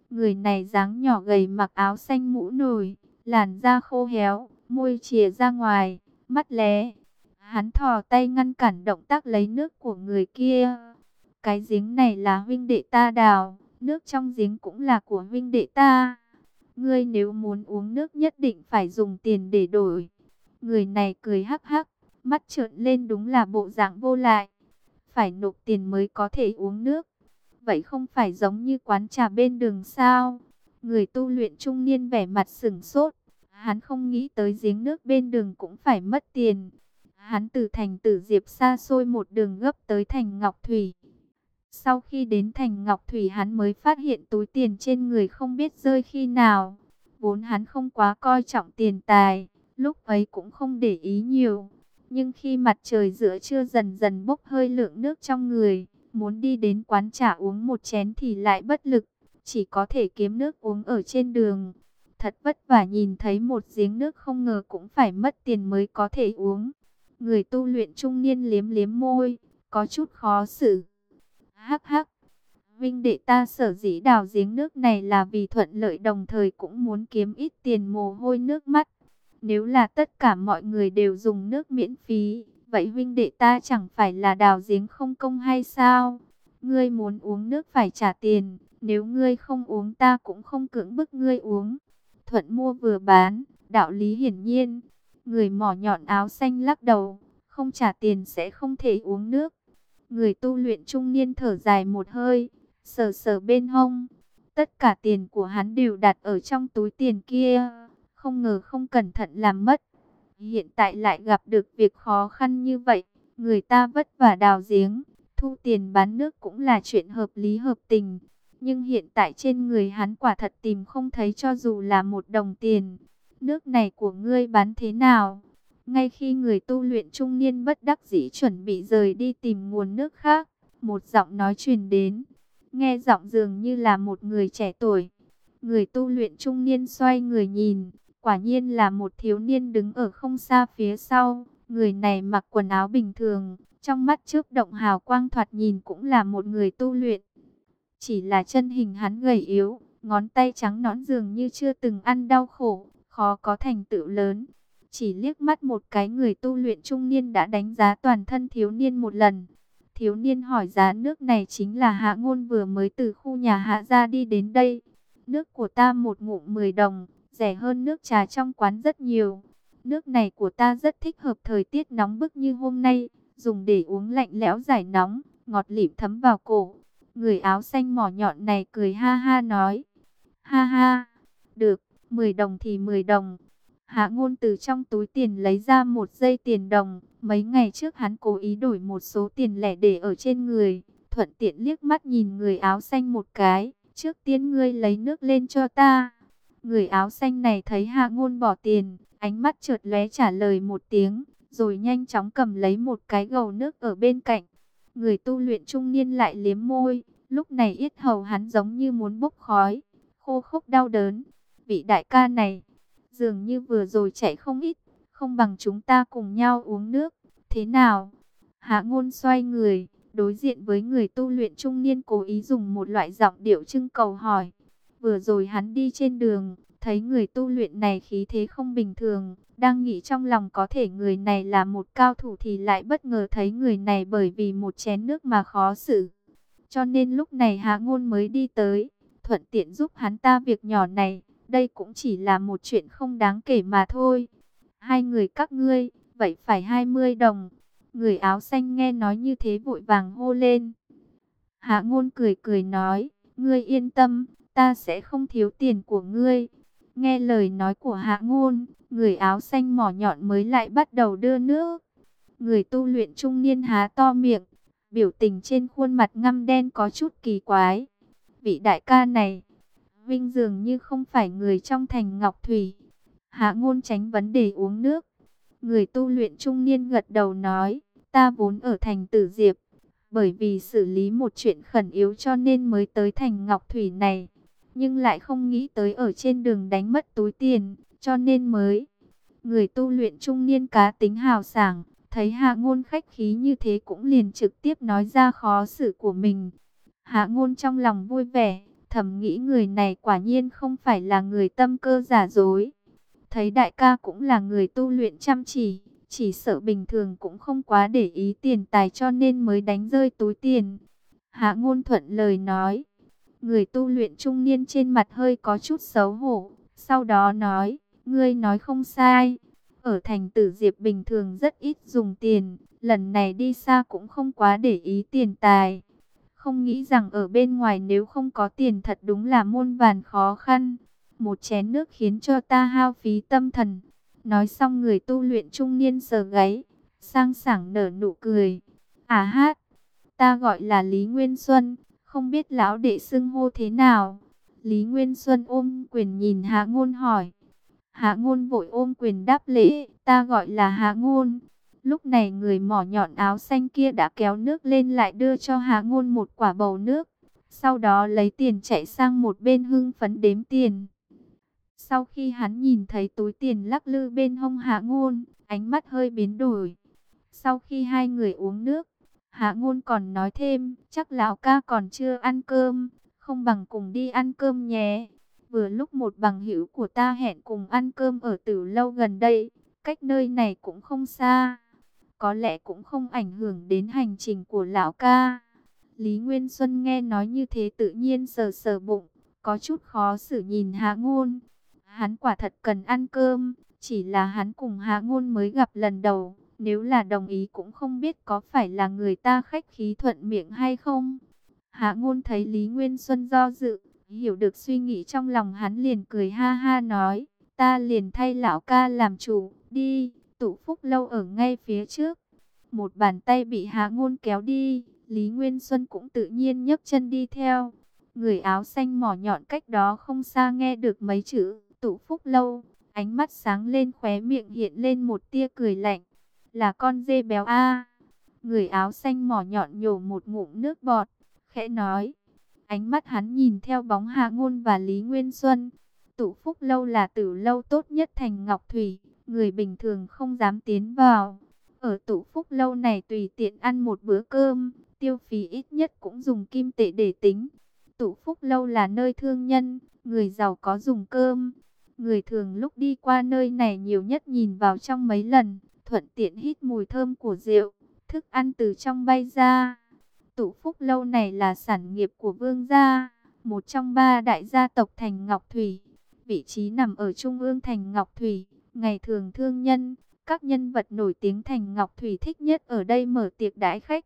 Người này dáng nhỏ gầy, mặc áo xanh mũ nồi, làn da khô héo, môi chìa ra ngoài, mắt lé. Hắn thò tay ngăn cản động tác lấy nước của người kia. Cái giếng này là huynh đệ ta đào, nước trong giếng cũng là của huynh đệ ta. Ngươi nếu muốn uống nước nhất định phải dùng tiền để đổi. Người này cười hắc hắc, mắt trợn lên, đúng là bộ dạng vô lại. Phải nộp tiền mới có thể uống nước. Vậy không phải giống như quán trà bên đường sao? Người tu luyện trung niên vẻ mặt sửng sốt. Hắn không nghĩ tới giếng nước bên đường cũng phải mất tiền. Hắn từ thành Tử Diệp xa xôi một đường gấp tới thành Ngọc Thủy. Sau khi đến thành Ngọc Thủy hắn mới phát hiện túi tiền trên người không biết rơi khi nào. Vốn hắn không quá coi trọng tiền tài, lúc ấy cũng không để ý nhiều. Nhưng khi mặt trời giữa trưa dần dần bốc hơi lượng nước trong người, muốn đi đến quán trà uống một chén thì lại bất lực, chỉ có thể kiếm nước uống ở trên đường. Thật vất vả nhìn thấy một giếng nước, không ngờ cũng phải mất tiền mới có thể uống. Người tu luyện trung niên liếm liếm môi, có chút khó xử. Hắc hắc, vinh đệ ta sở dĩ đào giếng nước này là vì thuận lợi, đồng thời cũng muốn kiếm ít tiền mồ hôi nước mắt. Nếu là tất cả mọi người đều dùng nước miễn phí, vậy huynh đệ ta chẳng phải là đào giếng không công hay sao? Ngươi muốn uống nước phải trả tiền, nếu ngươi không uống ta cũng không cưỡng bức ngươi uống. Thuận mua vừa bán, đạo lý hiển nhiên. Người mỏ nhọn áo xanh lắc đầu, không trả tiền sẽ không thể uống nước. Người tu luyện trung niên thở dài một hơi, sờ sờ bên hông. Tất cả tiền của hắn đều đặt ở trong túi tiền kia, không ngờ không cẩn thận làm mất. Hiện tại lại gặp được việc khó khăn như vậy, người ta vất vả đào giếng, thu tiền bán nước cũng là chuyện hợp lý hợp tình. Nhưng hiện tại trên người hắn quả thật tìm không thấy cho dù là một đồng tiền. Nước này của ngươi bán thế nào? Ngay khi người tu luyện trung niên bất đắc dĩ chuẩn bị rời đi tìm nguồn nước khác, một giọng nói truyền đến. Nghe giọng dường như là một người trẻ tuổi. Người tu luyện trung niên xoay người nhìn, quả nhiên là một thiếu niên đứng ở không xa phía sau. Người này mặc quần áo bình thường, trong mắt chớp động hào quang, thoạt nhìn cũng là một người tu luyện. Chỉ là chân hình hắn gầy yếu, ngón tay trắng nõn, dường như chưa từng ăn đau khổ, khó có thành tựu lớn. Chỉ liếc mắt một cái, người tu luyện trung niên đã đánh giá toàn thân thiếu niên một lần. Thiếu niên hỏi giá nước này chính là Hạ Ngôn vừa mới từ khu nhà Hạ ra đi đến đây. Nước của ta một ngụm 10 đồng, rẻ hơn nước trà trong quán rất nhiều. Nước này của ta rất thích hợp thời tiết nóng bức như hôm nay, dùng để uống lạnh lẽo giải nóng, ngọt lịm thấm vào cổ. Người áo xanh mỏ nhọn này cười ha ha nói. Ha ha, được, 10 đồng thì 10 đồng. Hạ Ngôn từ trong túi tiền lấy ra một dây tiền đồng. Mấy ngày trước hắn cố ý đổi một số tiền lẻ để ở trên người. Thuận tiện liếc mắt nhìn người áo xanh một cái. Trước tiên ngươi lấy nước lên cho ta. Người áo xanh này thấy Hạ Ngôn bỏ tiền, ánh mắt chợt lóe trả lời một tiếng, rồi nhanh chóng cầm lấy một cái gầu nước ở bên cạnh. Người tu luyện trung niên lại liếm môi, lúc này yết hầu hắn giống như muốn bốc khói, khô khốc đau đớn. Vị đại ca này, dường như vừa rồi chạy không ít, không bằng chúng ta cùng nhau uống nước, thế nào? Hạ Ngôn xoay người, đối diện với người tu luyện trung niên, cố ý dùng một loại giọng điệu trưng cầu hỏi. Vừa rồi hắn đi trên đường, thấy người tu luyện này khí thế không bình thường, đang nghĩ trong lòng có thể người này là một cao thủ, thì lại bất ngờ thấy người này bởi vì một chén nước mà khó xử. Cho nên lúc này Hạ Ngôn mới đi tới, thuận tiện giúp hắn ta việc nhỏ này. Đây cũng chỉ là một chuyện không đáng kể mà thôi. Hai người các ngươi, vậy phải 20 đồng. Người áo xanh nghe nói như thế vội vàng hô lên. Hạ Ngôn cười cười nói, ngươi yên tâm, ta sẽ không thiếu tiền của ngươi. Nghe lời nói của Hạ Ngôn, người áo xanh mỏ nhọn mới lại bắt đầu đưa nước. Người tu luyện trung niên há to miệng, biểu tình trên khuôn mặt ngăm đen có chút kỳ quái. Vị đại ca này, Vinh dường như không phải người trong thành Ngọc Thủy. Hạ Ngôn tránh vấn đề uống nước. Người tu luyện trung niên gật đầu nói, ta vốn ở thành Tử Diệp, bởi vì xử lý một chuyện khẩn yếu cho nên mới tới thành Ngọc Thủy này. Nhưng lại không nghĩ tới ở trên đường đánh mất túi tiền, cho nên mới. Người tu luyện trung niên cá tính hào sảng, thấy Hạ Ngôn khách khí như thế cũng liền trực tiếp nói ra khó xử của mình. Hạ Ngôn trong lòng vui vẻ, thầm nghĩ người này quả nhiên không phải là người tâm cơ giả dối. Thấy đại ca cũng là người tu luyện chăm chỉ sợ bình thường cũng không quá để ý tiền tài cho nên mới đánh rơi túi tiền. Hạ Ngôn thuận lời nói. Người tu luyện trung niên trên mặt hơi có chút xấu hổ, sau đó nói, ngươi nói không sai. Ở thành Tử Diệp bình thường rất ít dùng tiền, lần này đi xa cũng không quá để ý tiền tài. Không nghĩ rằng ở bên ngoài nếu không có tiền thật đúng là muôn vàn khó khăn. Một chén nước khiến cho ta hao phí tâm thần. Nói xong người tu luyện trung niên sờ gáy, sang sảng nở nụ cười. À hát, ta gọi là Lý Nguyên Xuân, không biết lão đệ xưng hô thế nào. Lý Nguyên Xuân ôm quyền nhìn Hạ Ngôn hỏi. Hạ Ngôn vội ôm quyền đáp lễ, ta gọi là Hạ Ngôn. Lúc này người mỏ nhọn áo xanh kia đã kéo nước lên lại đưa cho Hạ Ngôn một quả bầu nước. Sau đó lấy tiền chạy sang một bên hưng phấn đếm tiền. Sau khi hắn nhìn thấy túi tiền lắc lư bên hông Hạ Ngôn, ánh mắt hơi biến đổi. Sau khi hai người uống nước, Hạ Ngôn còn nói thêm, chắc lão ca còn chưa ăn cơm, không bằng cùng đi ăn cơm nhé. Vừa lúc một bằng hữu của ta hẹn cùng ăn cơm ở Tử Lâu gần đây, cách nơi này cũng không xa. Có lẽ cũng không ảnh hưởng đến hành trình của lão ca. Lý Nguyên Xuân nghe nói như thế tự nhiên sờ sờ bụng, có chút khó xử nhìn Hạ Ngôn. Hắn quả thật cần ăn cơm, chỉ là hắn cùng Hạ Ngôn mới gặp lần đầu. Nếu là đồng ý cũng không biết có phải là người ta khách khí thuận miệng hay không. Hạ Ngôn thấy Lý Nguyên Xuân do dự, hiểu được suy nghĩ trong lòng hắn liền cười ha ha nói, ta liền thay lão ca làm chủ, đi, Tụ Phúc Lâu ở ngay phía trước. Một bàn tay bị Hạ Ngôn kéo đi, Lý Nguyên Xuân cũng tự nhiên nhấc chân đi theo. Người áo xanh mỏ nhọn cách đó không xa nghe được mấy chữ Tụ Phúc Lâu, ánh mắt sáng lên, khóe miệng hiện lên một tia cười lạnh. Là con dê béo a. Người áo xanh mỏ nhọn nhổ một ngụm nước bọt, khẽ nói. Ánh mắt hắn nhìn theo bóng Hạ Ngôn và Lý Nguyên Xuân. Tụ Phúc Lâu là tử lâu tốt nhất thành Ngọc Thủy, người bình thường không dám tiến vào. Ở Tụ Phúc Lâu này tùy tiện ăn một bữa cơm, tiêu phí ít nhất cũng dùng kim tệ để tính. Tụ Phúc Lâu là nơi thương nhân, người giàu có dùng cơm. Người thường lúc đi qua nơi này nhiều nhất nhìn vào trong mấy lần, thuận tiện hít mùi thơm của rượu, thức ăn từ trong bay ra. Tụ Phúc Lâu này là sản nghiệp của Vương gia, một trong ba đại gia tộc thành Ngọc Thủy. Vị trí nằm ở trung ương thành Ngọc Thủy, ngày thường thương nhân, các nhân vật nổi tiếng thành Ngọc Thủy thích nhất ở đây mở tiệc đãi khách.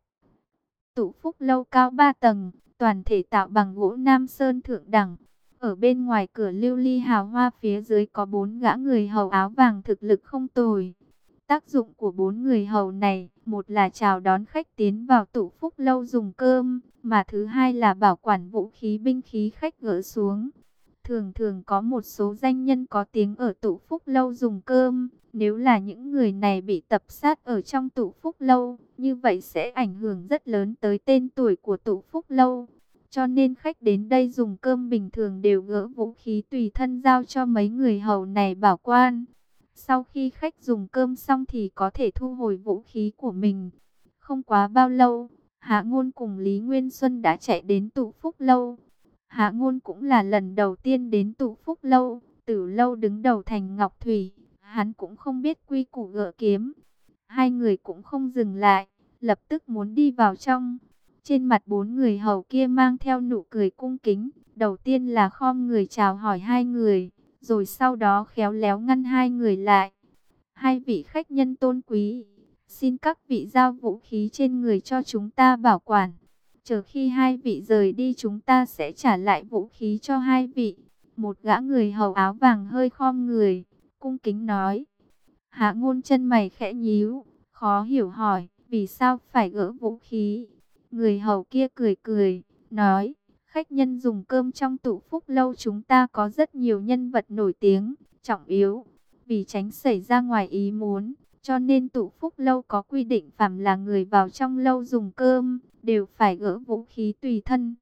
Tụ Phúc Lâu cao 3 tầng, toàn thể tạo bằng gỗ Nam Sơn thượng đẳng. Ở bên ngoài cửa lưu ly hào hoa, phía dưới có 4 gã người hầu áo vàng thực lực không tồi. Tác dụng của 4 người hầu này, một là chào đón khách tiến vào Tụ Phúc Lâu dùng cơm, mà thứ hai là bảo quản vũ khí binh khí khách gỡ xuống. Thường thường có một số danh nhân có tiếng ở Tụ Phúc Lâu dùng cơm, nếu là những người này bị tập sát ở trong Tụ Phúc Lâu, như vậy sẽ ảnh hưởng rất lớn tới tên tuổi của Tụ Phúc Lâu. Cho nên khách đến đây dùng cơm bình thường đều gỡ vũ khí tùy thân giao cho mấy người hầu này bảo quan. Sau khi khách dùng cơm xong thì có thể thu hồi vũ khí của mình. Không quá bao lâu, Hạ Ngôn cùng Lý Nguyên Xuân đã chạy đến Tụ Phúc Lâu. Hạ Ngôn cũng là lần đầu tiên đến Tụ Phúc Lâu, Tử Lâu đứng đầu thành Ngọc Thủy. Hắn cũng không biết quy củ gỡ kiếm. Hai người cũng không dừng lại, lập tức muốn đi vào trong. Trên mặt 4 người hầu kia mang theo nụ cười cung kính. Đầu tiên là khom người chào hỏi hai người, rồi sau đó khéo léo ngăn hai người lại. Hai vị khách nhân tôn quý, xin các vị giao vũ khí trên người cho chúng ta bảo quản. Chờ khi hai vị rời đi chúng ta sẽ trả lại vũ khí cho hai vị. Một gã người hầu áo vàng hơi khom người, cung kính nói. Hạ Ngôn chân mày khẽ nhíu, khó hiểu hỏi, vì sao phải gỡ vũ khí? Người hầu kia cười cười, nói, khách nhân dùng cơm trong Tụ Phúc Lâu chúng ta có rất nhiều nhân vật nổi tiếng, trọng yếu. Vì tránh xảy ra ngoài ý muốn, cho nên Tụ Phúc Lâu có quy định phàm là người vào trong lâu dùng cơm, đều phải gỡ vũ khí tùy thân.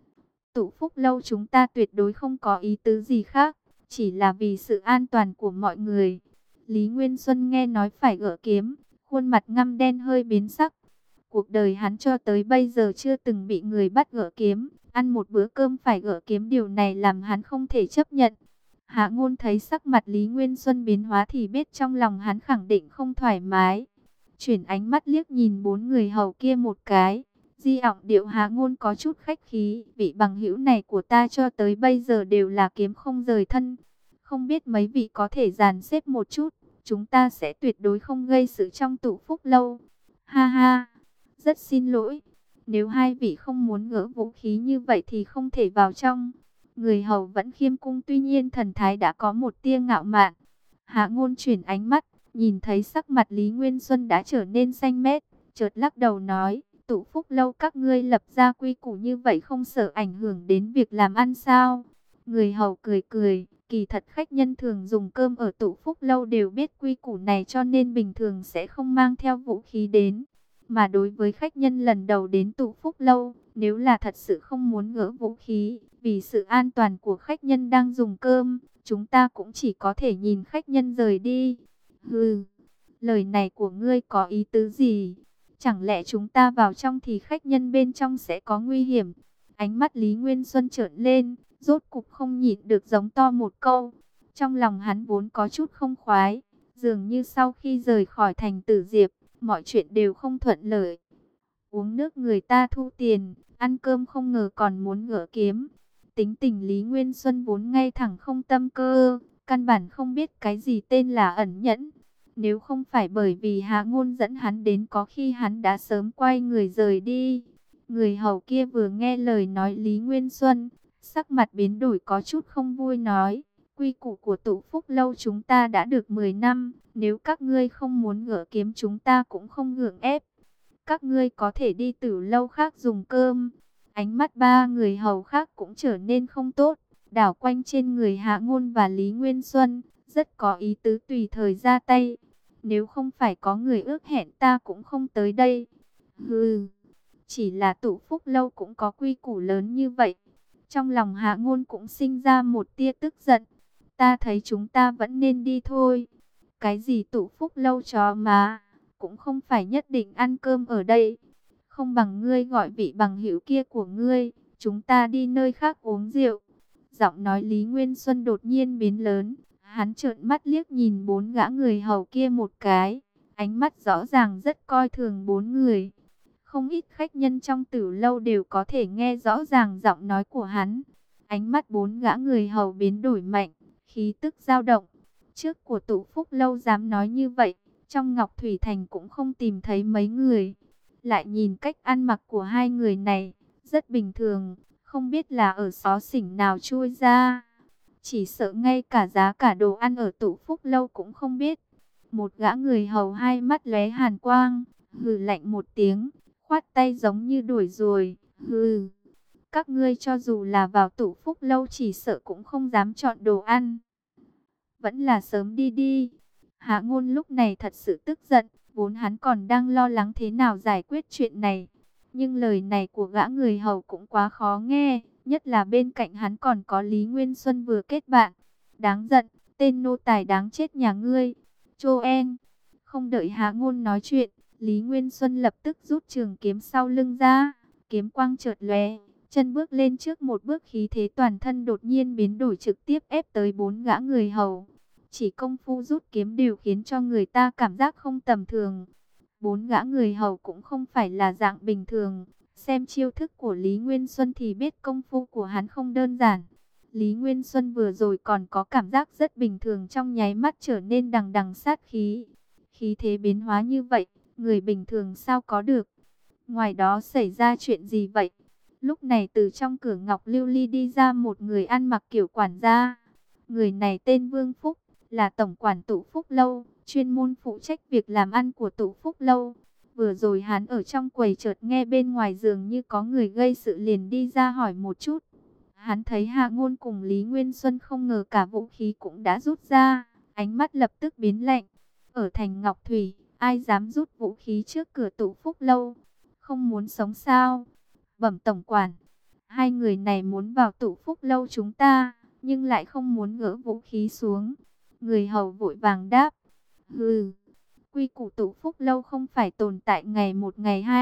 Tụ Phúc Lâu chúng ta tuyệt đối không có ý tứ gì khác, chỉ là vì sự an toàn của mọi người. Lý Nguyên Xuân nghe nói phải gỡ kiếm, khuôn mặt ngăm đen hơi biến sắc. Cuộc đời hắn cho tới bây giờ chưa từng bị người bắt gỡ kiếm, Ăn một bữa cơm phải gỡ kiếm, điều này làm hắn không thể chấp nhận. Hạ Ngôn thấy sắc mặt Lý Nguyên Xuân biến hóa thì biết trong lòng hắn khẳng định không thoải mái. Chuyển ánh mắt liếc nhìn 4 người hầu kia một cái. Di ọng điệu Hạ Ngôn có chút khách khí. Vị bằng hữu này của ta cho tới bây giờ đều là kiếm không rời thân. Không biết mấy vị có thể dàn xếp một chút. Chúng ta sẽ tuyệt đối không gây sự trong tụ phúc lâu. Ha ha, rất xin lỗi. Nếu hai vị không muốn gỡ vũ khí như vậy thì không thể vào trong. Người hầu vẫn khiêm cung, tuy nhiên thần thái đã có một tia ngạo mạn. Hạ Ngôn chuyển ánh mắt, nhìn thấy sắc mặt Lý Nguyên Xuân đã trở nên xanh mét, chợt lắc đầu nói, tụ phúc lâu các ngươi lập ra quy củ như vậy không sợ ảnh hưởng đến việc làm ăn sao? Người hầu cười cười, kỳ thật khách nhân thường dùng cơm ở tụ phúc lâu đều biết quy củ này cho nên bình thường sẽ không mang theo vũ khí đến. Mà đối với khách nhân lần đầu đến tụ phúc lâu, nếu là thật sự không muốn gỡ vũ khí, vì sự an toàn của khách nhân đang dùng cơm, chúng ta cũng chỉ có thể nhìn khách nhân rời đi. Hừ, lời này của ngươi có ý tứ gì? Chẳng lẽ chúng ta vào trong thì khách nhân bên trong sẽ có nguy hiểm? Ánh mắt Lý Nguyên Xuân trợn lên, rốt cục không nhịn được giống to một câu. Trong lòng hắn vốn có chút không khoái, dường như sau khi rời khỏi thành Tử Diệp, mọi chuyện đều không thuận lợi. Uống nước người ta thu tiền, ăn cơm không ngờ còn muốn gỡ kiếm. Tính tình Lý Nguyên Xuân vốn ngay thẳng không tâm cơ, căn bản không biết cái gì tên là ẩn nhẫn. Nếu không phải bởi vì Hạ Ngôn dẫn hắn đến, có khi hắn đã sớm quay người rời đi. Người hầu kia vừa nghe lời nói Lý Nguyên Xuân, sắc mặt biến đổi có chút không vui nói, quy củ của tụ phúc lâu chúng ta đã được 10 năm, nếu các ngươi không muốn gỡ kiếm chúng ta cũng không gượng ép. Các ngươi có thể đi Tử lâu khác dùng cơm. Ánh mắt ba người hầu khác cũng trở nên không tốt, đảo quanh trên người Hạ Ngôn và Lý Nguyên Xuân, rất có ý tứ tùy thời ra tay. Nếu không phải có người ước hẹn ta cũng không tới đây. Hừ, chỉ là tụ phúc lâu cũng có quy củ lớn như vậy. Trong lòng Hạ Ngôn cũng sinh ra một tia tức giận. Ta thấy chúng ta vẫn nên đi thôi. Cái gì tụ phúc lâu chó má, cũng không phải nhất định ăn cơm ở đây. Không bằng ngươi gọi vị bằng hữu kia của ngươi, chúng ta đi nơi khác uống rượu. Giọng nói Lý Nguyên Xuân đột nhiên biến lớn, hắn trợn mắt liếc nhìn 4 gã người hầu kia một cái, ánh mắt rõ ràng rất coi thường 4 người. Không ít khách nhân trong Tử lâu đều có thể nghe rõ ràng giọng nói của hắn. Ánh mắt 4 gã người hầu biến đổi mạnh, khí tức dao động. Trước của tụ phúc lâu dám nói như vậy, trong Ngọc Thủy Thành cũng không tìm thấy mấy người. Lại nhìn cách ăn mặc của hai người này, rất bình thường, không biết là ở xó xỉnh nào chui ra. Chỉ sợ ngay cả giá cả đồ ăn ở tụ phúc lâu cũng không biết. Một gã người hầu hai mắt lóe hàn quang, hừ lạnh một tiếng, khoát tay giống như đuổi ruồi. Hừ, các ngươi cho dù là vào tụ phúc lâu chỉ sợ cũng không dám chọn đồ ăn. Vẫn là sớm đi đi. Hạ Ngôn lúc này thật sự tức giận, vốn hắn còn đang lo lắng thế nào giải quyết chuyện này. Nhưng lời này của gã người hầu cũng quá khó nghe, nhất là bên cạnh hắn còn có Lý Nguyên Xuân vừa kết bạn. Đáng giận, tên nô tài đáng chết nhà ngươi. Chô En. Không đợi Hạ Ngôn nói chuyện, Lý Nguyên Xuân lập tức rút trường kiếm sau lưng ra, kiếm quang chợt lóe, chân bước lên trước một bước, khí thế toàn thân đột nhiên biến đổi, trực tiếp ép tới 4 gã người hầu. Chỉ công phu rút kiếm đều khiến cho người ta cảm giác không tầm thường. 4 gã người hầu cũng không phải là dạng bình thường. Xem chiêu thức của Lý Nguyên Xuân thì biết công phu của hắn không đơn giản. Lý Nguyên Xuân vừa rồi còn có cảm giác rất bình thường, trong nháy mắt trở nên đằng đằng sát khí. Khí thế biến hóa như vậy, người bình thường sao có được? Ngoài đó xảy ra chuyện gì vậy? Lúc này từ trong cửa Ngọc Lưu Ly đi ra một người ăn mặc kiểu quản gia. Người này tên Vương Phúc, là tổng quản tụ phúc lâu, chuyên môn phụ trách việc làm ăn của tụ phúc lâu. Vừa rồi hắn ở trong quầy chợt nghe bên ngoài dường như có người gây sự, liền đi ra hỏi một chút. Hắn thấy Hạ Ngôn cùng Lý Nguyên Xuân không ngờ cả vũ khí cũng đã rút ra, ánh mắt lập tức biến lạnh. Ở thành Ngọc Thủy, ai dám rút vũ khí trước cửa tụ phúc lâu? Không muốn sống sao? Bẩm tổng quản, hai người này muốn vào tụ phúc lâu chúng ta, nhưng lại không muốn gỡ vũ khí xuống. Người hầu vội vàng đáp. Hừ, quy củ tụ phúc lâu không phải tồn tại ngày một ngày hai,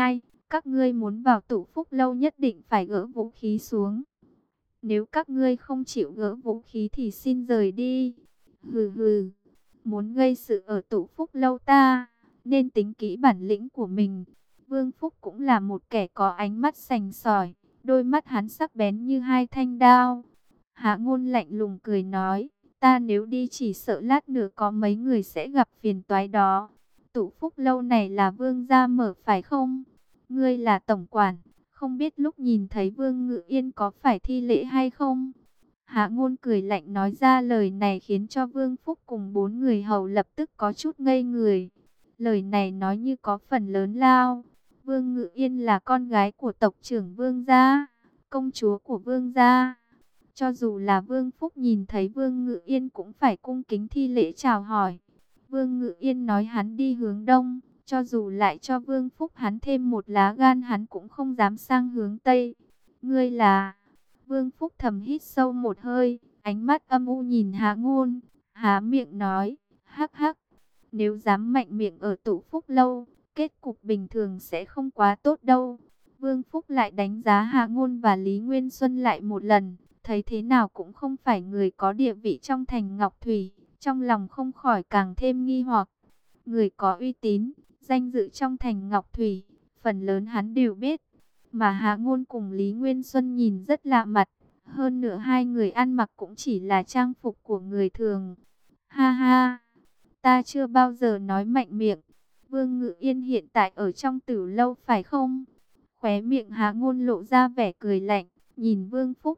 Các ngươi muốn vào Tụ Phúc Lâu nhất định phải gỡ vũ khí xuống. Nếu các ngươi không chịu gỡ vũ khí thì xin rời đi. Hừ hừ, muốn gây sự ở Tụ Phúc Lâu ta, nên tính kỹ bản lĩnh của mình. Vương Phúc cũng là một kẻ có ánh mắt sành sỏi, đôi mắt hắn sắc bén như hai thanh đao. Hạ Ngôn lạnh lùng cười nói, ta nếu đi chỉ sợ lát nữa có mấy người sẽ gặp phiền toái đó. Tụ Phúc Lâu này là Vương gia mở phải không? Ngươi là tổng quản, không biết lúc nhìn thấy Vương Ngự Yên có phải thi lễ hay không? Hạ Ngôn cười lạnh nói ra lời này khiến cho Vương Phúc cùng 4 người hầu lập tức có chút ngây người. Lời này nói như có phần lớn lao. Vương Ngự Yên là con gái của tộc trưởng Vương gia, công chúa của Vương gia. Cho dù là Vương Phúc nhìn thấy Vương Ngự Yên cũng phải cung kính thi lễ chào hỏi. Vương Ngự Yên nói hắn đi hướng đông, cho dù lại cho Vương Phúc hắn thêm một lá gan hắn cũng không dám sang hướng tây. Ngươi là... Vương Phúc thầm hít sâu một hơi, ánh mắt âm u nhìn Hạ Ngôn, há miệng nói, hắc hắc, nếu dám mạnh miệng ở Tụ Phúc Lâu, kết cục bình thường sẽ không quá tốt đâu. Vương Phúc lại đánh giá Hạ Ngôn và Lý Nguyên Xuân lại một lần, thấy thế nào cũng không phải người có địa vị trong thành Ngọc Thủy, trong lòng không khỏi càng thêm nghi hoặc. Người có uy tín, danh dự trong thành Ngọc Thủy, phần lớn hắn đều biết. Mà Hạ Ngôn cùng Lý Nguyên Xuân nhìn rất lạ mặt. Hơn nữa hai người ăn mặc cũng chỉ là trang phục của người thường. Ha ha, ta chưa bao giờ nói mạnh miệng. Vương Ngự Yên hiện tại ở trong Tử Lâu phải không? Khóe miệng Hạ Ngôn lộ ra vẻ cười lạnh, nhìn Vương Phúc.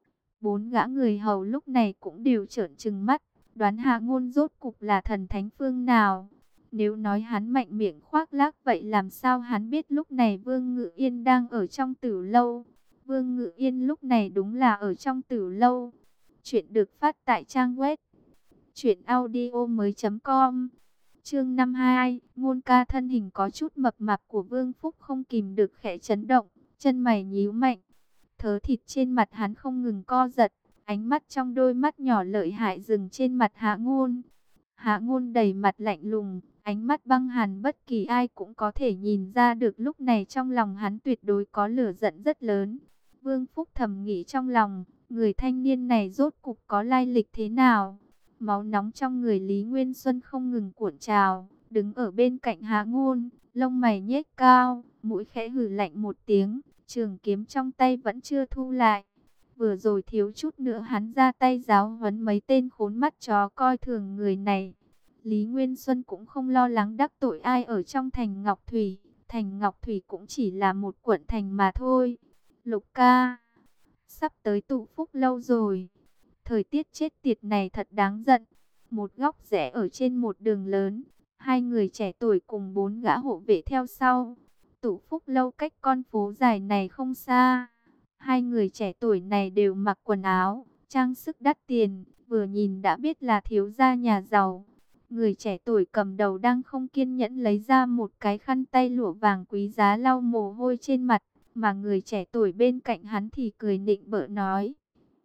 4 gã người hầu lúc này cũng đều trợn trừng mắt, đoán Hạ Ngôn rốt cục là thần thánh phương nào. Nếu nói hắn mạnh miệng khoác lác vậy làm sao hắn biết lúc này Vương Ngự Yên đang ở trong Tử Lâu. Vương Ngự Yên lúc này đúng là ở trong Tử Lâu. Chuyện được phát tại trang web truyệnaudiomoi.com. Chương 52, Ngôn ca thân hình có chút mập mạp của Vương Phúc không kìm được khẽ chấn động, chân mày nhíu mạnh. Thớ thịt trên mặt hắn không ngừng co giật, ánh mắt trong đôi mắt nhỏ lợi hại dừng trên mặt Hạ Ngôn. Hạ Ngôn đầy mặt lạnh lùng, ánh mắt băng hàn, bất kỳ ai cũng có thể nhìn ra được lúc này trong lòng hắn tuyệt đối có lửa giận rất lớn. Vương Phúc thầm nghĩ trong lòng, người thanh niên này rốt cục có lai lịch thế nào? Máu nóng trong người Lý Nguyên Xuân không ngừng cuộn trào, đứng ở bên cạnh Hạ Ngôn, lông mày nhếch cao, mũi khẽ hừ lạnh một tiếng, trường kiếm trong tay vẫn chưa thu lại. Vừa rồi thiếu chút nữa hắn ra tay giáo huấn mấy tên khốn mắt chó coi thường người này. Lý Nguyên Xuân cũng không lo lắng đắc tội ai ở trong thành Ngọc Thủy. Thành Ngọc Thủy cũng chỉ là một quận thành mà thôi. Lục ca, sắp tới Tụ Phúc Lâu rồi. Thời tiết chết tiệt này thật đáng giận. Một góc rẽ ở trên một đường lớn, hai người trẻ tuổi cùng 4 gã hộ vệ theo sau. Tụ Phúc Lâu cách con phố dài này không xa. Hai người trẻ tuổi này đều mặc quần áo, trang sức đắt tiền, vừa nhìn đã biết là thiếu gia nhà giàu. Người trẻ tuổi cầm đầu đang không kiên nhẫn lấy ra một cái khăn tay lụa vàng quý giá lau mồ hôi trên mặt, mà người trẻ tuổi bên cạnh hắn thì cười nịnh bợ nói: